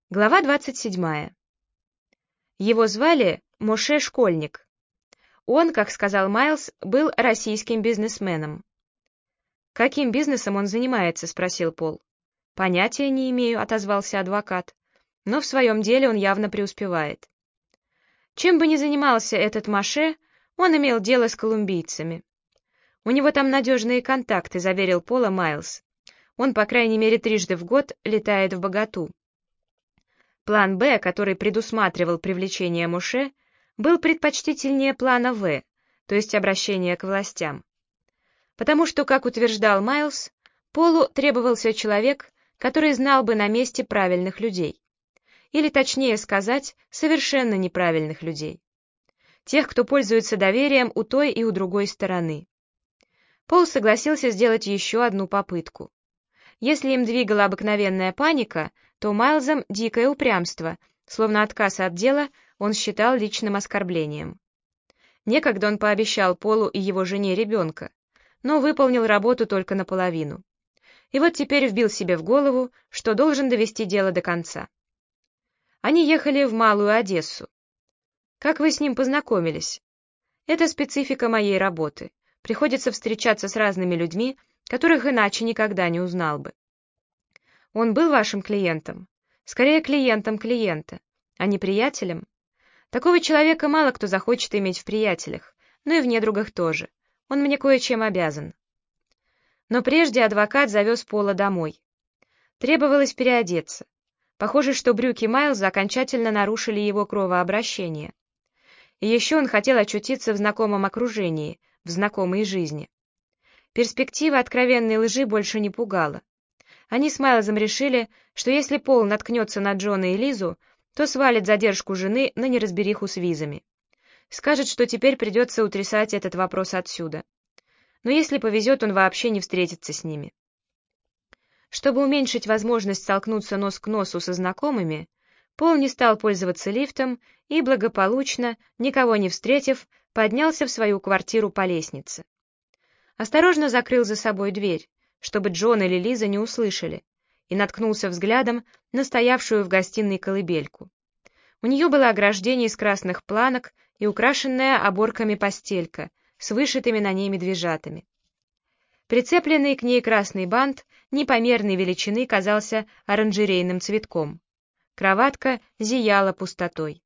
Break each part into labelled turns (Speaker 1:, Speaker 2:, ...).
Speaker 1: Глава 27. Его звали Моше Школьник. Он, как сказал Майлз, был российским бизнесменом. «Каким бизнесом он занимается?» — спросил Пол. «Понятия не имею», — отозвался адвокат. «Но в своем деле он явно преуспевает». Чем бы ни занимался этот Моше, он имел дело с колумбийцами. «У него там надежные контакты», — заверил Пола Майлз. «Он, по крайней мере, трижды в год летает в Боготу». План «Б», который предусматривал привлечение Моше, был предпочтительнее плана «В», то есть обращения к властям. Потому что, как утверждал Майлз, Полу требовался человек, который знал бы на месте правильных людей. Или, точнее сказать, совершенно неправильных людей. Тех, кто пользуется доверием у той и у другой стороны. Пол согласился сделать еще одну попытку. Если им двигала обыкновенная паника, то Майлзом дикое упрямство, словно отказ от дела он считал личным оскорблением. Некогда он пообещал Полу и его жене ребенка, но выполнил работу только наполовину. И вот теперь вбил себе в голову, что должен довести дело до конца. Они ехали в Малую Одессу. Как вы с ним познакомились? Это специфика моей работы. Приходится встречаться с разными людьми, которых иначе никогда не узнал бы. Он был вашим клиентом? Скорее, клиентом клиента, а не приятелем. Такого человека мало кто захочет иметь в приятелях, но и в недругах тоже. Он мне кое-чем обязан. Но прежде адвокат завез Пола домой. Требовалось переодеться. Похоже, что брюки Майлза окончательно нарушили его кровообращение. И еще он хотел очутиться в знакомом окружении, в знакомой жизни. Перспектива откровенной лжи больше не пугала. Они с Майлзом решили, что если Пол наткнется на Джона и Лизу, то свалит задержку жены на неразбериху с визами. Скажет, что теперь придется утрясать этот вопрос отсюда. Но если повезет, он вообще не встретится с ними. Чтобы уменьшить возможность столкнуться нос к носу со знакомыми, Пол не стал пользоваться лифтом и, благополучно, никого не встретив, поднялся в свою квартиру по лестнице. Осторожно закрыл за собой дверь, чтобы Джон или Лиза не услышали, и наткнулся взглядом на стоявшую в гостиной колыбельку. У нее было ограждение из красных планок и украшенная оборками постелька с вышитыми на ней медвежатами. Прицепленный к ней красный бант непомерной величины казался оранжерейным цветком. Кроватка зияла пустотой.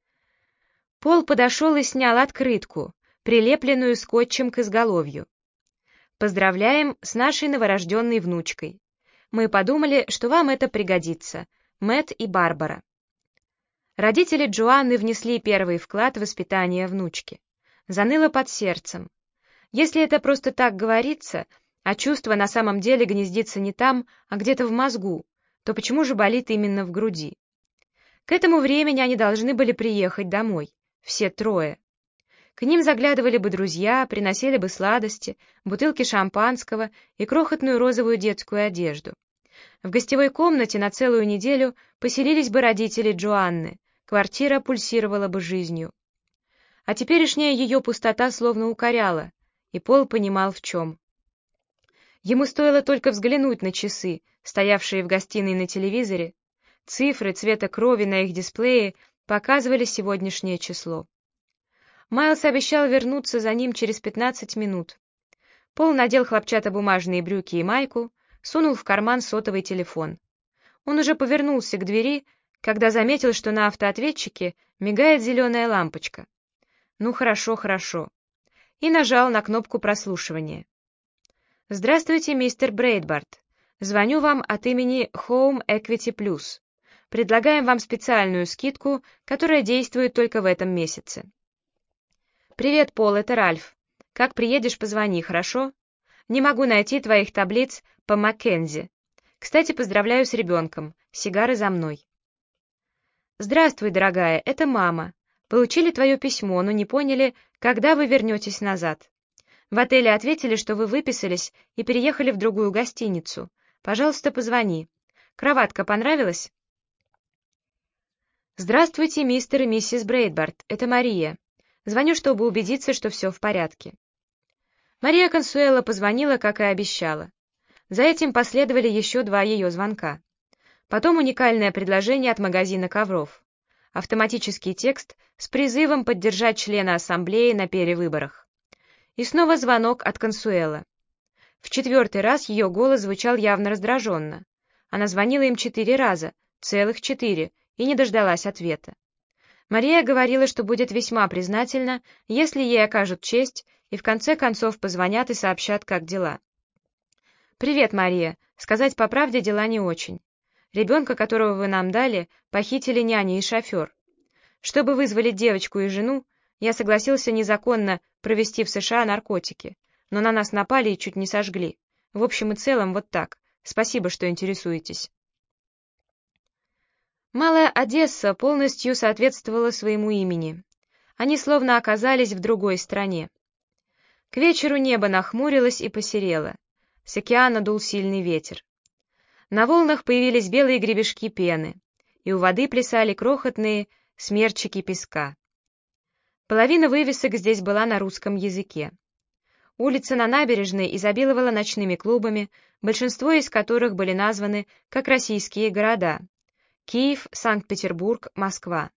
Speaker 1: Пол подошел и снял открытку, прилепленную скотчем к изголовью. «Поздравляем с нашей новорожденной внучкой. Мы подумали, что вам это пригодится. Мэтт и Барбара». Родители Джоанны внесли первый вклад в воспитание внучки. Заныло под сердцем. Если это просто так говорится, а чувство на самом деле гнездится не там, а где-то в мозгу, то почему же болит именно в груди? К этому времени они должны были приехать домой, все трое. К ним заглядывали бы друзья, приносили бы сладости, бутылки шампанского и крохотную розовую детскую одежду. В гостевой комнате на целую неделю поселились бы родители Джоанны, квартира пульсировала бы жизнью. А теперешняя ее пустота словно укоряла, и Пол понимал в чем. Ему стоило только взглянуть на часы, стоявшие в гостиной на телевизоре. Цифры цвета крови на их дисплее показывали сегодняшнее число. Майлз обещал вернуться за ним через 15 минут. Пол надел хлопчатобумажные брюки и майку, сунул в карман сотовый телефон. Он уже повернулся к двери, когда заметил, что на автоответчике мигает зеленая лампочка. Ну хорошо, хорошо. И нажал на кнопку прослушивания. «Здравствуйте, мистер Брейдбарт. Звоню вам от имени Home Equity Plus. Предлагаем вам специальную скидку, которая действует только в этом месяце». «Привет, Пол, это Ральф. Как приедешь, позвони, хорошо? Не могу найти твоих таблиц по Маккензи. Кстати, поздравляю с ребенком. Сигары за мной». «Здравствуй, дорогая, это мама. Получили твое письмо, но не поняли, когда вы вернетесь назад. В отеле ответили, что вы выписались и переехали в другую гостиницу. Пожалуйста, позвони. Кроватка понравилась?» «Здравствуйте, мистер и миссис Брейдбарт, это Мария. Звоню, чтобы убедиться, что все в порядке». Мария Консуэла позвонила, как и обещала. За этим последовали еще 2 ее звонка. Потом уникальное предложение от магазина ковров. Автоматический текст с призывом поддержать члена ассамблеи на перевыборах. И снова звонок от Консуэла. В 4-й раз ее голос звучал явно раздраженно. Она звонила им 4 раза, целых 4, и не дождалась ответа. Мария говорила, что будет весьма признательна, если ей окажут честь и в конце концов позвонят и сообщат, как дела. «Привет, Мария. Сказать по правде, дела не очень. Ребенка, которого вы нам дали, похитили няня и шофер. Чтобы вызволить девочку и жену, я согласился незаконно провести в США наркотики, но на нас напали и чуть не сожгли. В общем и целом, вот так. Спасибо, что интересуетесь». Малая Одесса полностью соответствовала своему имени. Они словно оказались в другой стране. К вечеру небо нахмурилось и посерело. С океана дул сильный ветер. На волнах появились белые гребешки пены, и у воды плясали крохотные смерчики песка. Половина вывесок здесь была на русском языке. Улица на набережной изобиловала ночными клубами, большинство из которых были названы как российские города: Киев, Санкт-Петербург, Москва.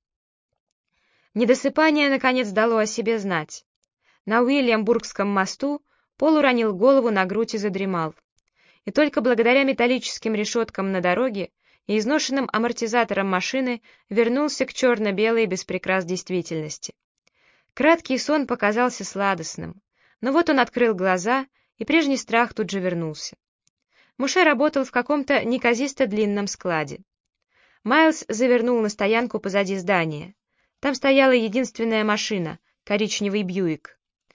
Speaker 1: Недосыпание, наконец, дало о себе знать. На Уильямбургском мосту Пол уронил голову на грудь и задремал. И только благодаря металлическим решеткам на дороге и изношенным амортизаторам машины вернулся к черно-белой без прикрас действительности. Краткий сон показался сладостным, но вот он открыл глаза, и прежний страх тут же вернулся. Муше работал в каком-то неказисто длинном складе. Майлз завернул на стоянку позади здания. Там стояла единственная машина — коричневый Бьюик.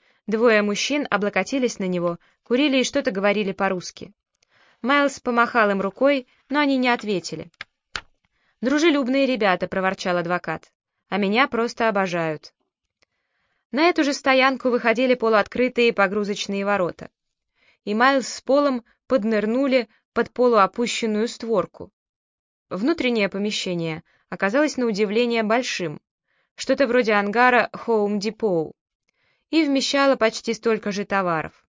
Speaker 1: 2 мужчин облокотились на него, курили и что-то говорили по-русски. Майлз помахал им рукой, но они не ответили. «Дружелюбные ребята», — проворчал адвокат, — «а меня просто обожают». На эту же стоянку выходили полуоткрытые погрузочные ворота, и Майлз с Полом поднырнули под полуопущенную створку. Внутреннее помещение оказалось на удивление большим, что-то вроде ангара Home Depot, и вмещало почти столько же товаров.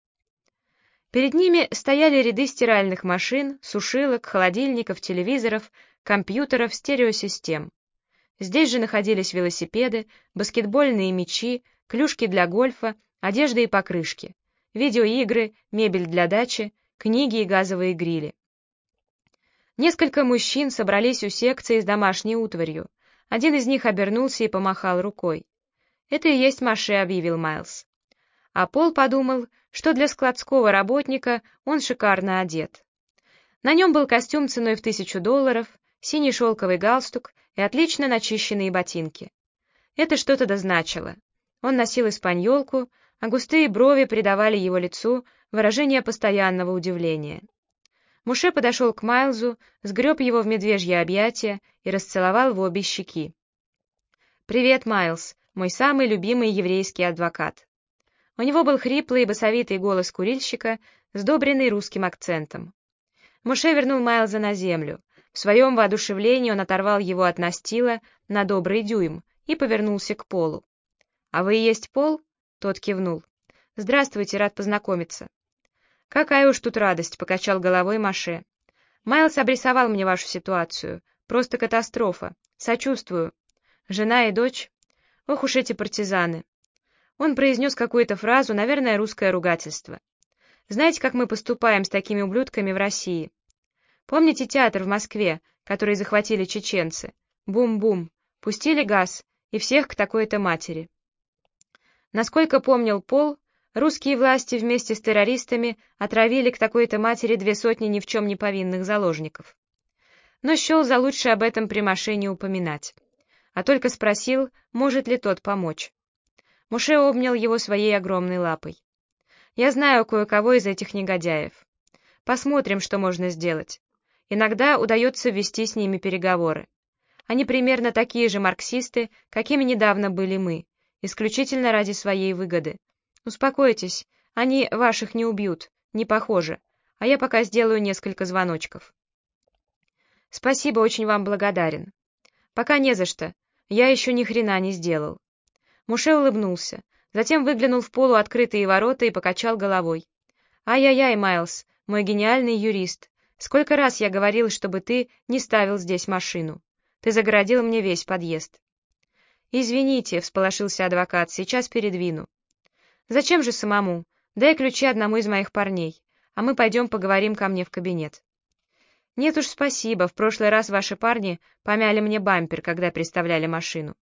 Speaker 1: Перед ними стояли ряды стиральных машин, сушилок, холодильников, телевизоров, компьютеров, стереосистем. Здесь же находились велосипеды, баскетбольные мячи, клюшки для гольфа, одежда и покрышки, видеоигры, мебель для дачи, книги и газовые грили. Несколько мужчин собрались у секции с домашней утварью. Один из них обернулся и помахал рукой. «Это и есть Моше», — объявил Майлз. А Пол подумал, что для складского работника он шикарно одет. На нем был костюм ценой в $1000, синий шелковый галстук и отлично начищенные ботинки. Это что-то дозначило. Он носил испаньолку, а густые брови придавали его лицу выражение постоянного удивления. Моше подошел к Майлзу, сгреб его в медвежье объятия и расцеловал в обе щеки. «Привет, Майлз, мой самый любимый еврейский адвокат». У него был хриплый и басовитый голос курильщика, сдобренный русским акцентом. Моше вернул Майлза на землю. В своем воодушевлении он оторвал его от настила на добрый дюйм и повернулся к Полу. «А вы и есть Пол?» — тот кивнул. «Здравствуйте, рад познакомиться». «Какая уж тут радость», — покачал головой Моше. «Майлз обрисовал мне вашу ситуацию. Просто катастрофа. Сочувствую. Жена и дочь? Ох уж эти партизаны». Он произнес какую-то фразу, наверное, русское ругательство. «Знаете, как мы поступаем с такими ублюдками в России? Помните театр в Москве, который захватили чеченцы? Бум-бум. Пустили газ, и всех к такой-то матери». Насколько помнил Пол, русские власти вместе с террористами отравили к такой-то матери 200 ни в чем не повинных заложников. Но счел за лучшее об этом при Моше не упоминать, а только спросил, может ли тот помочь. Моше обнял его своей огромной лапой. «Я знаю кое-кого из этих негодяев. Посмотрим, что можно сделать. Иногда удается вести с ними переговоры. Они примерно такие же марксисты, какими недавно были мы, исключительно ради своей выгоды. Успокойтесь, они ваших не убьют, не похоже, а я пока сделаю несколько звоночков». «Спасибо, очень вам благодарен». «Пока не за что, я еще ни хрена не сделал». Моше улыбнулся, затем выглянул в полуоткрытые ворота и покачал головой. «Ай-яй-яй, Майлз, мой гениальный юрист, Сколько раз я говорил, чтобы ты не ставил здесь машину. Ты загородил мне весь подъезд». «Извините», — всполошился адвокат, — «сейчас передвину». «Зачем же самому? Дай ключи одному из моих парней, а мы пойдем поговорим ко мне в кабинет». «Нет уж, спасибо, в прошлый раз ваши парни помяли мне бампер, когда приставляли машину».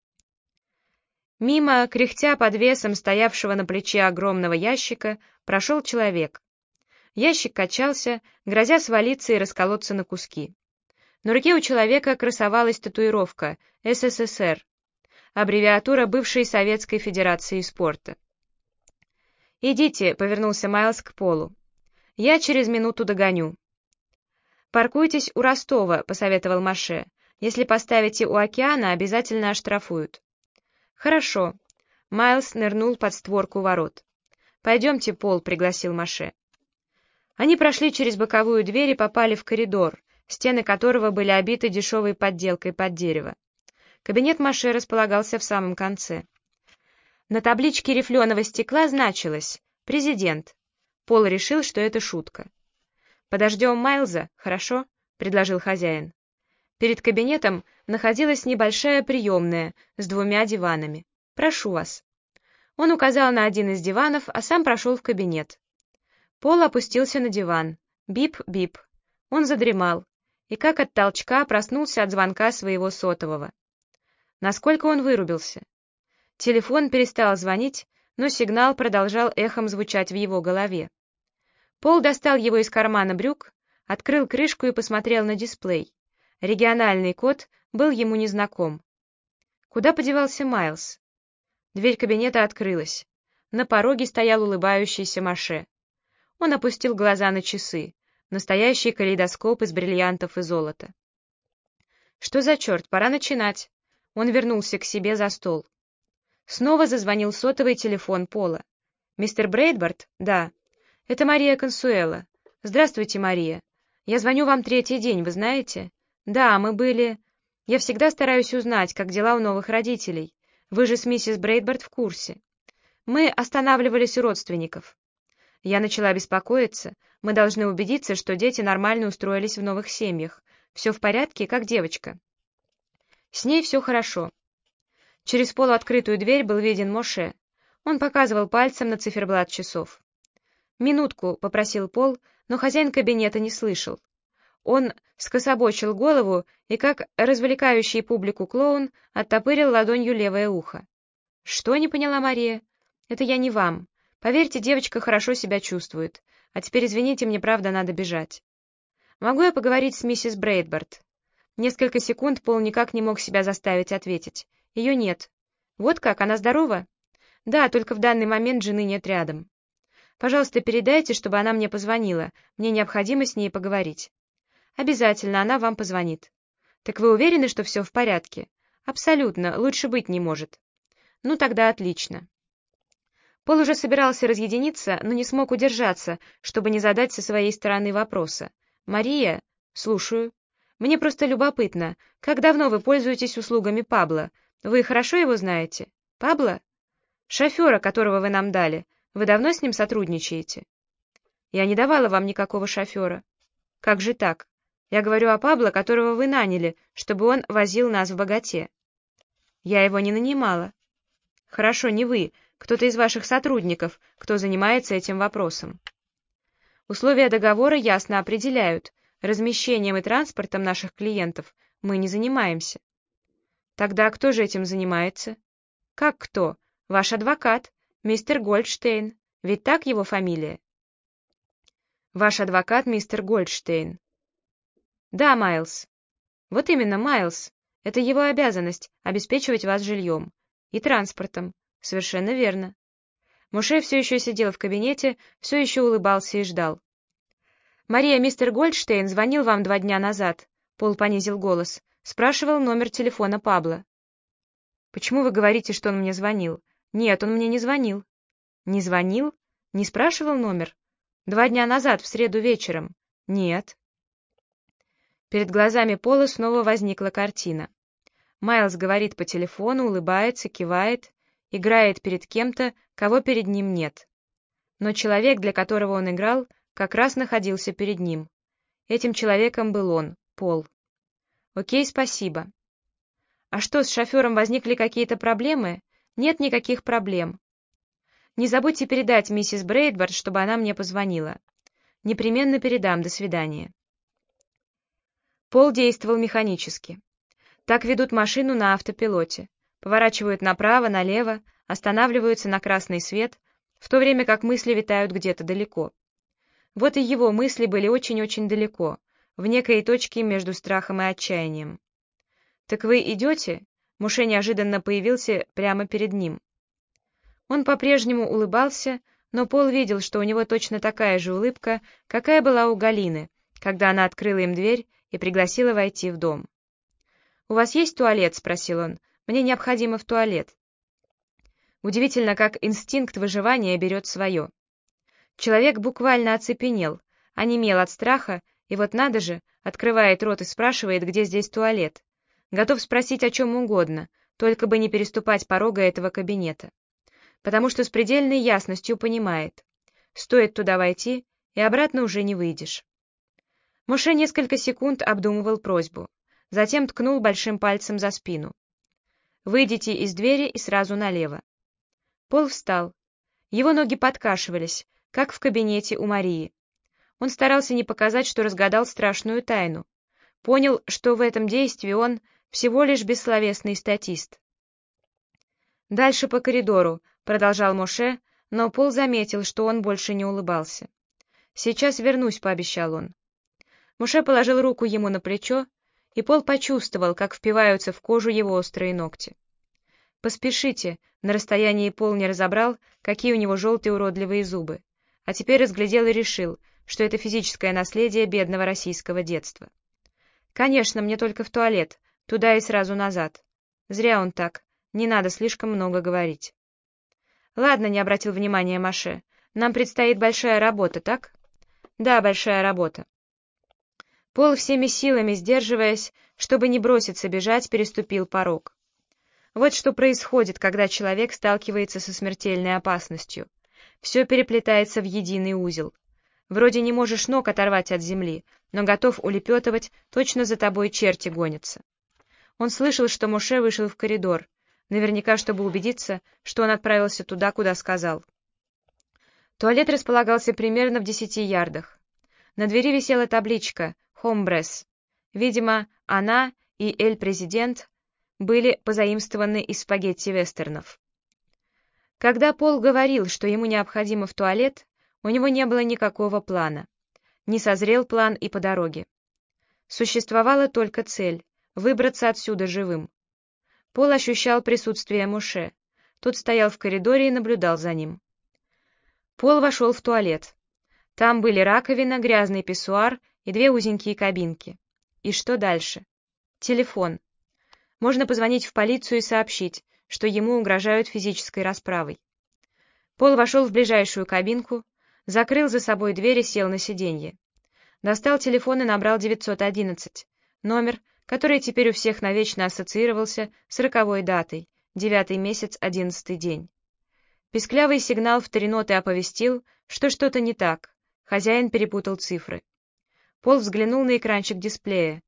Speaker 1: Мимо, кряхтя под весом стоявшего на плече огромного ящика, прошел человек. Ящик качался, грозя свалиться и расколоться на куски. На руке у человека красовалась татуировка «СССР», аббревиатура бывшей Советской Федерации спорта. «Идите», — повернулся Майлз к Полу. «Я через минуту догоню». «Паркуйтесь у Ростова», — посоветовал Моше. «Если поставите у океана, обязательно оштрафуют». «Хорошо». Майлз нырнул под створку ворот. «Пойдемте, Пол», — пригласил Моше. Они прошли через боковую дверь и попали в коридор, стены которого были обиты дешевой подделкой под дерево. Кабинет Моше располагался в самом конце. На табличке рифленого стекла значилось «Президент». Пол решил, что это шутка. «Подождем Майлза, хорошо?» — предложил хозяин. Перед кабинетом находилась небольшая приемная с 2 диванами. «Прошу вас». Он указал на один из диванов, а сам прошел в кабинет. Пол опустился на диван. Бип-бип. Он задремал и, как от толчка, проснулся от звонка своего сотового. Насколько он вырубился? Телефон перестал звонить, но сигнал продолжал эхом звучать в его голове. Пол достал его из кармана брюк, открыл крышку и посмотрел на дисплей. Региональный код был ему незнаком. Куда подевался Майлз? Дверь кабинета открылась. На пороге стоял улыбающийся Моше. Он опустил глаза на часы, настоящий калейдоскоп из бриллиантов и золота. Что за черт, пора начинать. Он вернулся к себе за стол. Снова зазвонил сотовый телефон Пола. «Мистер Брейдборд?» «Да». «Это Мария Консуэла». «Здравствуйте, Мария. Я звоню вам 3-й день, вы знаете?» «Да, мы были...» «Я всегда стараюсь узнать, как дела у новых родителей. Вы же с миссис Брейдборд в курсе». «Мы останавливались у родственников». Я начала беспокоиться. Мы должны убедиться, что дети нормально устроились в новых семьях. Все в порядке, как девочка. С ней все хорошо. Через полуоткрытую дверь был виден Моше. Он показывал пальцем на циферблат часов. «Минутку», — попросил Пол, но хозяин кабинета не слышал. Он скособочил голову и, как развлекающий публику клоун, оттопырил ладонью левое ухо. «Что?» — не поняла Мария. «Это я не вам. Поверьте, девочка хорошо себя чувствует. А теперь, извините, мне правда надо бежать». «Могу я поговорить с миссис Брейдборд?» Несколько секунд Пол никак не мог себя заставить ответить. «Ее нет». «Вот как? Она здорова?» «Да, только в данный момент жены нет рядом». «Пожалуйста, передайте, чтобы она мне позвонила. Мне необходимо с ней поговорить». «Обязательно, она вам позвонит». «Так вы уверены, что все в порядке?» «Абсолютно, лучше быть не может». «Ну, тогда отлично». Пол уже собирался разъединиться, но не смог удержаться, чтобы не задать со своей стороны вопроса. «Мария?» «Слушаю». «Мне просто любопытно, как давно вы пользуетесь услугами Пабло? Вы хорошо его знаете?» «Пабло?» «Шофера, которого вы нам дали. Вы давно с ним сотрудничаете?» «Я не давала вам никакого шофера». «Как же так? Я говорю о Пабло, которого вы наняли, чтобы он возил нас в Боготе». «Я его не нанимала». «Хорошо, не вы. Кто-то из ваших сотрудников, кто занимается этим вопросом». «Условия договора ясно определяют. Размещением и транспортом наших клиентов мы не занимаемся». «Тогда кто же этим занимается?» «Как кто? Ваш адвокат, мистер Гольдштейн. Ведь так его фамилия?» «Ваш адвокат, мистер Гольдштейн». «Да, Майлз». «Вот именно, Майлз. Это его обязанность — обеспечивать вас жильем. И транспортом. Совершенно верно». Моше все еще сидел в кабинете, все еще улыбался и ждал. «Мария, мистер Гольдштейн звонил вам 2 дня назад», — Пол понизил голос, спрашивал номер телефона Пабло. «Почему вы говорите, что он мне звонил?» «Нет, он мне не звонил». «Не звонил? Не спрашивал номер?» 2 дня назад, в среду вечером». «Нет». Перед глазами Пола снова возникла картина. Майлз говорит по телефону, улыбается, кивает, играет перед кем-то, кого перед ним нет. Но человек, для которого он играл, как раз находился перед ним. Этим человеком был он, Пол. Окей, спасибо. А что, с шофером возникли какие-то проблемы? Нет никаких проблем. Не забудьте передать миссис Брейдбард, чтобы она мне позвонила. Непременно передам, до свидания. Пол действовал механически. Так ведут машину на автопилоте. Поворачивают направо, налево, останавливаются на красный свет, в то время как мысли витают где-то далеко. Вот и его мысли были очень-очень далеко, в некой точке между страхом и отчаянием. «Так вы идете?» Моше неожиданно появился прямо перед ним. Он по-прежнему улыбался, но Пол видел, что у него точно такая же улыбка, какая была у Галины, когда она открыла им дверь и пригласила войти в дом. «У вас есть туалет?» — спросил он. «Мне необходимо в туалет». Удивительно, как инстинкт выживания берет свое. Человек буквально оцепенел, онемел от страха, и вот надо же, открывает рот и спрашивает, где здесь туалет. Готов спросить о чем угодно, только бы не переступать порога этого кабинета. Потому что с предельной ясностью понимает, стоит туда войти, и обратно уже не выйдешь. Моше несколько секунд обдумывал просьбу, затем ткнул большим пальцем за спину. «Выйдите из двери и сразу налево». Пол встал. Его ноги подкашивались, как в кабинете у Марии. Он старался не показать, что разгадал страшную тайну. Понял, что в этом действии он всего лишь бессловесный статист. «Дальше по коридору», — продолжал Моше, но Пол заметил, что он больше не улыбался. «Сейчас вернусь», — пообещал он. Моше положил руку ему на плечо, и Пол почувствовал, как впиваются в кожу его острые ногти. «Поспешите», — на расстоянии Пол не разобрал, какие у него желтые уродливые зубы, а теперь разглядел и решил, что это физическое наследие бедного российского детства. «Конечно, мне только в туалет, туда и сразу назад». Зря он так, не надо слишком много говорить. «Ладно», — не обратил внимания Моше, — «нам предстоит большая работа, так?» «Да, большая работа». Пол всеми силами, сдерживаясь, чтобы не броситься бежать, переступил порог. Вот что происходит, когда человек сталкивается со смертельной опасностью. Все переплетается в единый узел. Вроде не можешь ног оторвать от земли, но готов улепетывать, точно за тобой черти гонятся. Он слышал, что Моше вышел в коридор, наверняка, чтобы убедиться, что он отправился туда, куда сказал. Туалет располагался примерно в 10 ярдах. На двери висела табличка «Хомбрес». Видимо, она и «Эль-Президент» были позаимствованы из спагетти-вестернов. Когда Пол говорил, что ему необходимо в туалет, у него не было никакого плана. Не созрел план и по дороге. Существовала только цель — выбраться отсюда живым. Пол ощущал присутствие Моше. Тот стоял в коридоре и наблюдал за ним. Пол вошел в туалет. Там были раковина, грязный писсуар и 2 узенькие кабинки. И что дальше? Телефон. Можно позвонить в полицию и сообщить, что ему угрожают физической расправой. Пол вошел в ближайшую кабинку, закрыл за собой дверь и сел на сиденье. Достал телефон и набрал 911, номер, который теперь у всех навечно ассоциировался с роковой датой, 9-й месяц, 11-й день. Писклявый сигнал в 3 ноты оповестил, что что-то не так. Хозяин перепутал цифры. Пол взглянул на экранчик дисплея.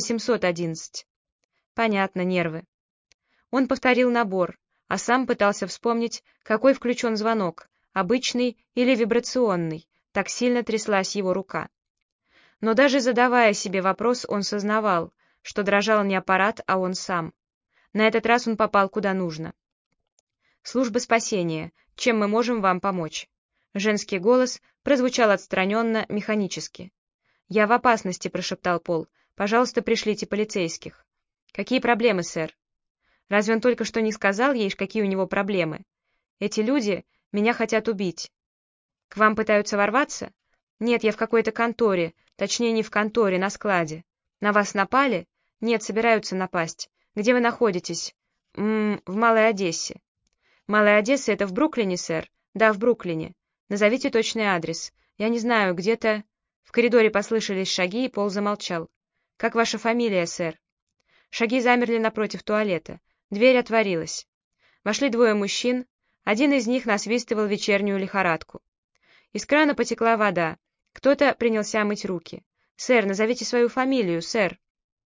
Speaker 1: 811. Понятно, нервы. Он повторил набор, а сам пытался вспомнить, какой включен звонок, обычный или вибрационный, так сильно тряслась его рука. Но даже задавая себе вопрос, он сознавал, что дрожал не аппарат, а он сам. На этот раз он попал куда нужно. «Служба спасения. Чем мы можем вам помочь?» Женский голос прозвучал отстраненно, механически. «Я в опасности», — прошептал Пол. «Пожалуйста, пришлите полицейских». «Какие проблемы, сэр?» Разве он только что не сказал ей, какие у него проблемы? «Эти люди меня хотят убить». «К вам пытаются ворваться?» «Нет, я в какой-то конторе, точнее не в конторе, на складе». «На вас напали?» «Нет, собираются напасть». «Где вы находитесь?» В Малой Одессе». «Малая Одесса — это в Бруклине, сэр?» «Да, в Бруклине». «Назовите точный адрес». «Я не знаю, где-то...» В коридоре послышались шаги, и Пол замолчал. «Как ваша фамилия, сэр?» Шаги замерли напротив туалета. Дверь отворилась. Вошли 2 мужчин, один из них насвистывал вечернюю лихорадку. Из крана потекла вода, кто-то принялся мыть руки. «Сэр, назовите свою фамилию, сэр».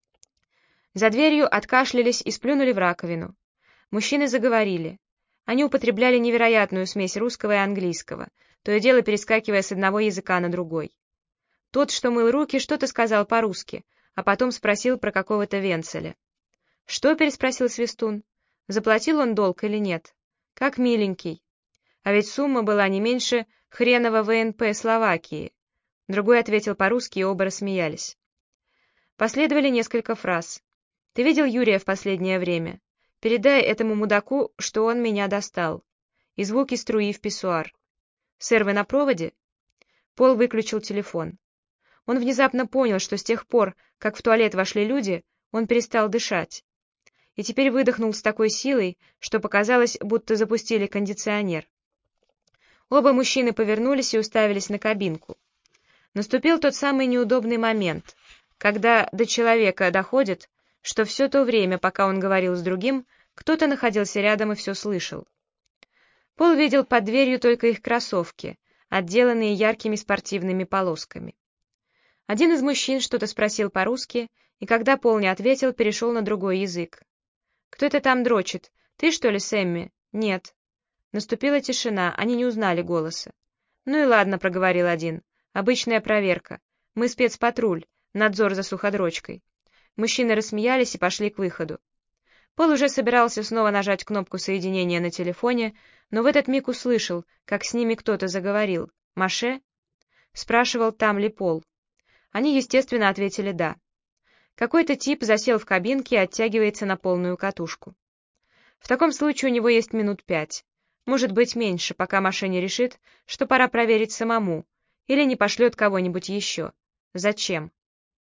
Speaker 1: За дверью откашлялись и сплюнули в раковину. Мужчины заговорили. Они употребляли невероятную смесь русского и английского, то и дело перескакивая с одного языка на другой. Тот, что мыл руки, что-то сказал по-русски, а потом спросил про какого-то Венцеля. «Что?» — переспросил Свистун. «Заплатил он долг или нет?» «Как миленький. А ведь сумма была не меньше хренова ВНП Словакии». Другой ответил по-русски, и оба рассмеялись. Последовали несколько фраз. «Ты видел Юрия в последнее время? Передай этому мудаку, что он меня достал». И звуки струи в писсуар. «Сэр, вы на проводе?» Пол выключил телефон. Он внезапно понял, что с тех пор, как в туалет вошли люди, он перестал дышать. И теперь выдохнул с такой силой, что показалось, будто запустили кондиционер. Оба мужчины повернулись и уставились на кабинку. Наступил тот самый неудобный момент, когда до человека доходит, что все то время, пока он говорил с другим, кто-то находился рядом и все слышал. Пол видел под дверью только их кроссовки, отделанные яркими спортивными полосками. Один из мужчин что-то спросил по-русски, и когда Пол не ответил, перешел на другой язык. «Кто это там дрочит? Ты, что ли, Сэмми?» «Нет». Наступила тишина, они не узнали голоса. «Ну и ладно», — проговорил один. «Обычная проверка. Мы спецпатруль, надзор за суходрочкой». Мужчины рассмеялись и пошли к выходу. Пол уже собирался снова нажать кнопку соединения на телефоне, но в этот миг услышал, как с ними кто-то заговорил. «Маше?» Спрашивал, там ли Пол. Они, естественно, ответили «да». Какой-то тип засел в кабинке и оттягивается на полную катушку. В таком случае у него есть минут 5. Может быть, меньше, пока Маше не решит, что пора проверить самому, или не пошлет кого-нибудь еще. Зачем?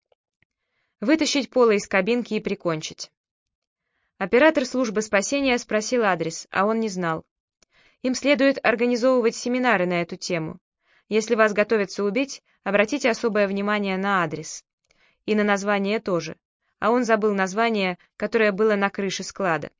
Speaker 1: Вытащить Пола из кабинки и прикончить. Оператор службы спасения спросил адрес, а он не знал. Им следует организовывать семинары на эту тему. Если вас готовятся убить, обратите особое внимание на адрес. И на название тоже. А он забыл название, которое было на крыше склада.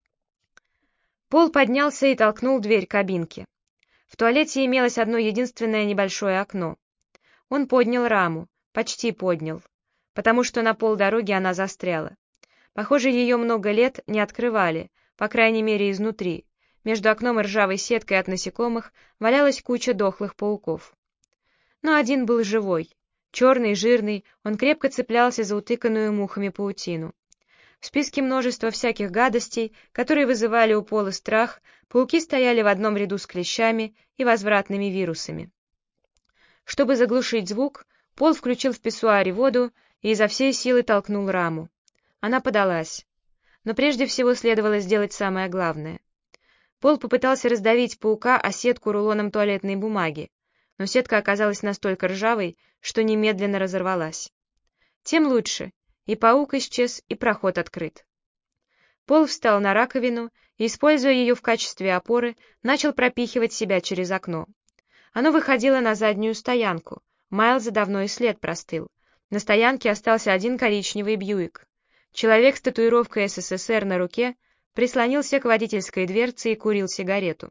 Speaker 1: Пол поднялся и толкнул дверь кабинки. В туалете имелось одно единственное небольшое окно. Он поднял раму, почти поднял, потому что на полдороги она застряла. Похоже, ее много лет не открывали, по крайней мере изнутри. Между окном и ржавой сеткой от насекомых валялась куча дохлых пауков. Но один был живой. Черный, жирный, он крепко цеплялся за утыканную мухами паутину. В списке множества всяких гадостей, которые вызывали у Пола страх, пауки стояли в одном ряду с клещами и возвратными вирусами. Чтобы заглушить звук, Пол включил в писсуаре воду и изо всей силы толкнул раму. Она подалась. Но прежде всего следовало сделать самое главное. Пол попытался раздавить паука о сетку рулоном туалетной бумаги, но сетка оказалась настолько ржавой, что немедленно разорвалась. Тем лучше, и паук исчез, и проход открыт. Пол встал на раковину и, используя ее в качестве опоры, начал пропихивать себя через окно. Оно выходило на заднюю стоянку. Майлза давно и след простыл. На стоянке остался один коричневый Бьюик. Человек с татуировкой СССР на руке прислонился к водительской дверце и курил сигарету.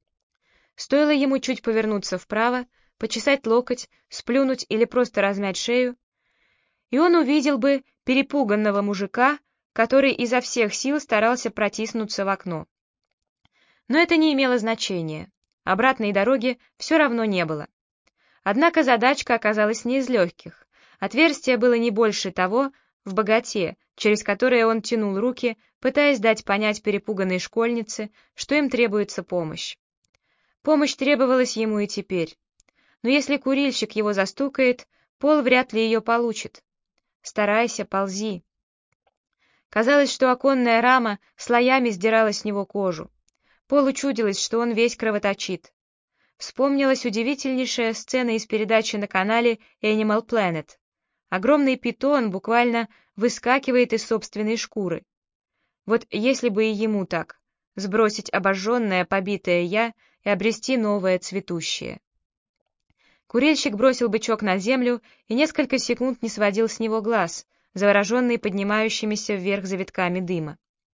Speaker 1: Стоило ему чуть повернуться вправо, почесать локоть, сплюнуть или просто размять шею, и он увидел бы перепуганного мужика, который изо всех сил старался протиснуться в окно. Но это не имело значения. Обратной дороги все равно не было. Однако задачка оказалась не из легких. Отверстие было не больше того в богате, через которое он тянул руки, пытаясь дать понять перепуганной школьнице, что им требуется помощь. Помощь требовалась ему и теперь. Но если курильщик его застукает, Пол вряд ли ее получит. Старайся, ползи. Казалось, что оконная рама слоями сдирала с него кожу. Полу чудилось, что он весь кровоточит. Вспомнилась удивительнейшая сцена из передачи на канале Animal Planet. Огромный питон буквально выскакивает из собственной шкуры. Вот если бы и ему так, сбросить обожженное, побитое «я» и обрести новое, цветущее. Курильщик бросил бычок на землю и несколько секунд не сводил с него глаз, завороженный поднимающимися вверх завитками дыма.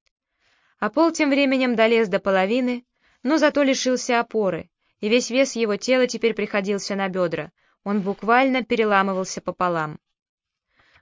Speaker 1: А Пол тем временем долез до половины, но зато лишился опоры, и весь вес его тела теперь приходился на бедра, он буквально переламывался пополам.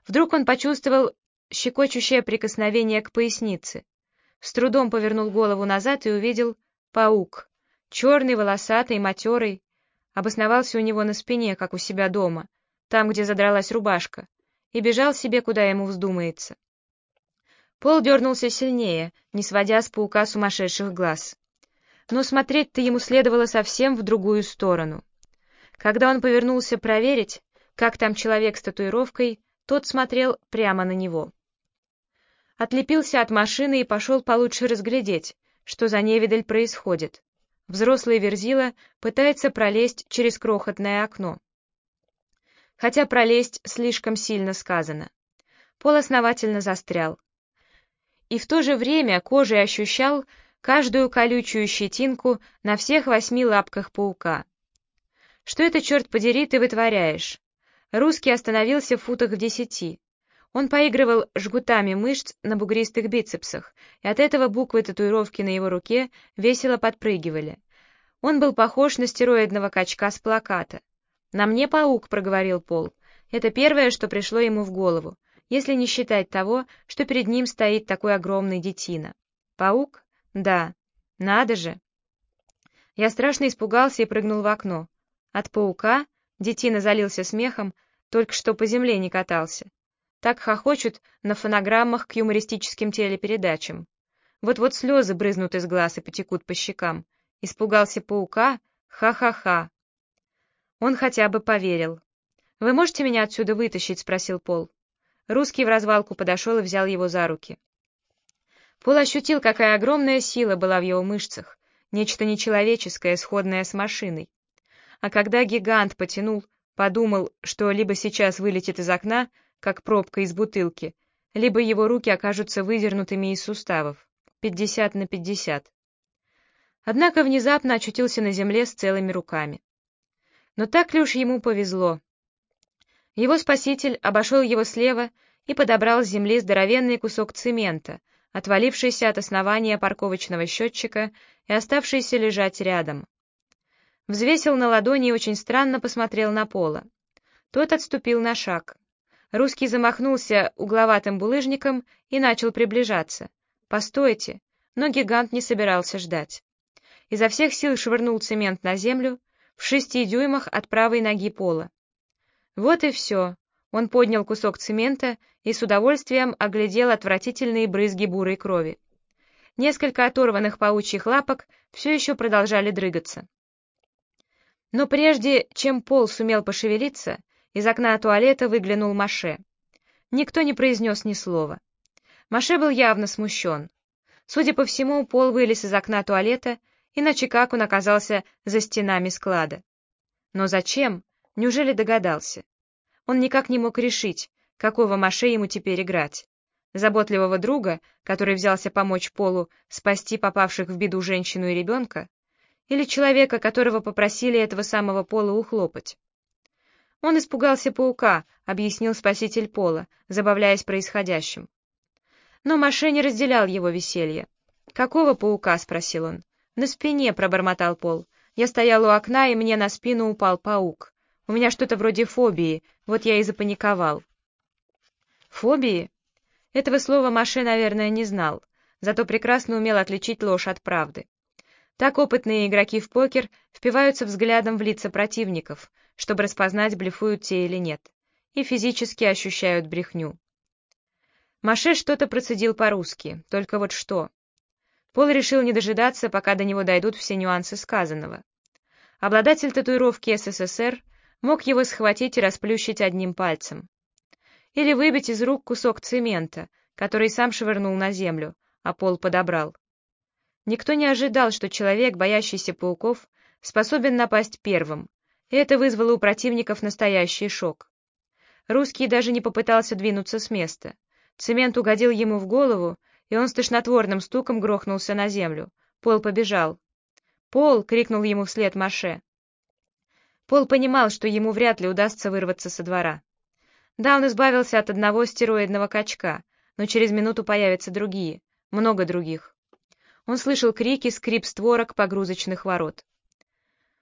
Speaker 1: Вдруг он почувствовал щекочущее прикосновение к пояснице. С трудом повернул голову назад и увидел паук. Черный, волосатый, матерый. Обосновался у него на спине, как у себя дома, там, где задралась рубашка, и бежал себе, куда ему вздумается. Пол дернулся сильнее, не сводя с паука сумасшедших глаз. Но смотреть-то ему следовало совсем в другую сторону. Когда он повернулся проверить, как там человек с татуировкой, тот смотрел прямо на него. Отлепился от машины и пошел получше разглядеть, что за невидаль происходит. Взрослый верзила пытается пролезть через крохотное окно. Хотя пролезть слишком сильно сказано. Пол основательно застрял. И в то же время кожей ощущал каждую колючую щетинку на всех 8 лапках паука. «Что это, черт подери, ты вытворяешь?» Русский остановился в футах в 10. Он поигрывал жгутами мышц на бугристых бицепсах, и от этого буквы татуировки на его руке весело подпрыгивали. Он был похож на стероидного качка с плаката. «На мне паук», — проговорил Пол. Это первое, что пришло ему в голову, если не считать того, что перед ним стоит такой огромный детина. «Паук? Да. Надо же!» Я страшно испугался и прыгнул в окно. От паука детина залился смехом, только что по земле не катался. Так хохочут на фонограммах к юмористическим телепередачам. Вот-вот слезы брызнут из глаз и потекут по щекам. Испугался паука? Ха-ха-ха. Он хотя бы поверил. «Вы можете меня отсюда вытащить?» — спросил Пол. Русский в развалку подошел и взял его за руки. Пол ощутил, какая огромная сила была в его мышцах, нечто нечеловеческое, сходное с машиной. А когда гигант потянул, подумал, что либо сейчас вылетит из окна, как пробка из бутылки, либо его руки окажутся выдернутыми из суставов. 50/50. Однако внезапно очутился на земле с целыми руками. Но так ли уж ему повезло? Его спаситель обошел его слева и подобрал с земли здоровенный кусок цемента, отвалившийся от основания парковочного счетчика и оставшийся лежать рядом. Взвесил на ладони и очень странно посмотрел на Пола. Тот отступил на шаг. Русский замахнулся угловатым булыжником и начал приближаться. «Постойте!» Но гигант не собирался ждать. Изо всех сил швырнул цемент на землю в 6 дюймах от правой ноги Пола. Вот и все. Он поднял кусок цемента и с удовольствием оглядел отвратительные брызги бурой крови. Несколько оторванных паучьих лапок все еще продолжали дрыгаться. Но прежде чем Пол сумел пошевелиться, из окна туалета выглянул Моше. Никто не произнес ни слова. Моше был явно смущен. Судя по всему, Пол вылез из окна туалета, иначе как он оказался за стенами склада. Но зачем? Неужели догадался? Он никак не мог решить, какого Моше ему теперь играть. Заботливого друга, который взялся помочь Полу спасти попавших в беду женщину и ребенка, или человека, которого попросили этого самого Пола ухлопать. «Он испугался паука», — объяснил спаситель Пола, забавляясь происходящим. Но Моше не разделял его веселье. «Какого паука?» — спросил он. «На спине», — пробормотал Пол. «Я стоял у окна, и мне на спину упал паук. У меня что-то вроде фобии, вот я и запаниковал». «Фобии?» Этого слова Моше, наверное, не знал, зато прекрасно умел отличить ложь от правды. Так опытные игроки в покер впиваются взглядом в лица противников, чтобы распознать, блефуют те или нет, и физически ощущают брехню. Моше что-то процедил по-русски, только вот что. Пол решил не дожидаться, пока до него дойдут все нюансы сказанного. Обладатель татуировки СССР мог его схватить и расплющить одним пальцем. Или выбить из рук кусок цемента, который сам швырнул на землю, а Пол подобрал. Никто не ожидал, что человек, боящийся пауков, способен напасть первым, и это вызвало у противников настоящий шок. Русский даже не попытался двинуться с места. Цемент угодил ему в голову, и он с тошнотворным стуком грохнулся на землю. Пол побежал. «Пол!» — крикнул ему вслед Моше. Пол понимал, что ему вряд ли удастся вырваться со двора. Да, он избавился от одного стероидного качка, но через минуту появятся другие, много других. Он слышал крики, скрип створок погрузочных ворот.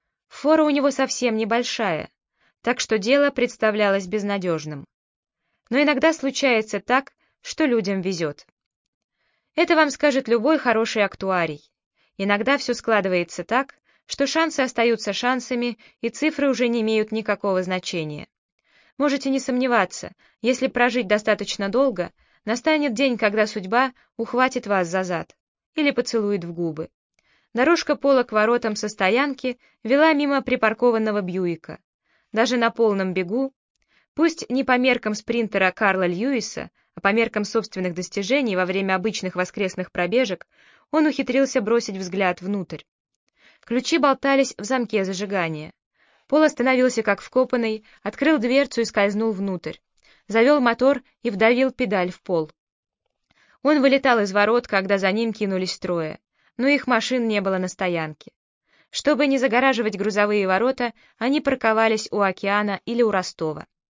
Speaker 1: Фора у него совсем небольшая, так что дело представлялось безнадежным. но иногда случается так, что людям везет. Это вам скажет любой хороший актуарий. Иногда все складывается так, что шансы остаются шансами, и цифры уже не имеют никакого значения. Можете не сомневаться, если прожить достаточно долго, настанет день, когда судьба ухватит вас за зад или поцелует в губы. Дорожка пола к воротам со стоянки вела мимо припаркованного Бьюика. Даже на полном бегу, пусть не по меркам спринтера Карла Льюиса, а по меркам собственных достижений во время обычных воскресных пробежек, он ухитрился бросить взгляд внутрь. Ключи болтались в замке зажигания. Пол остановился как вкопанный, открыл дверцу и скользнул внутрь. Завел мотор и вдавил педаль в пол. Он вылетал из ворот, когда за ним кинулись трое, но их машин не было на стоянке. Чтобы не загораживать грузовые ворота, они парковались у океана или у Ростова.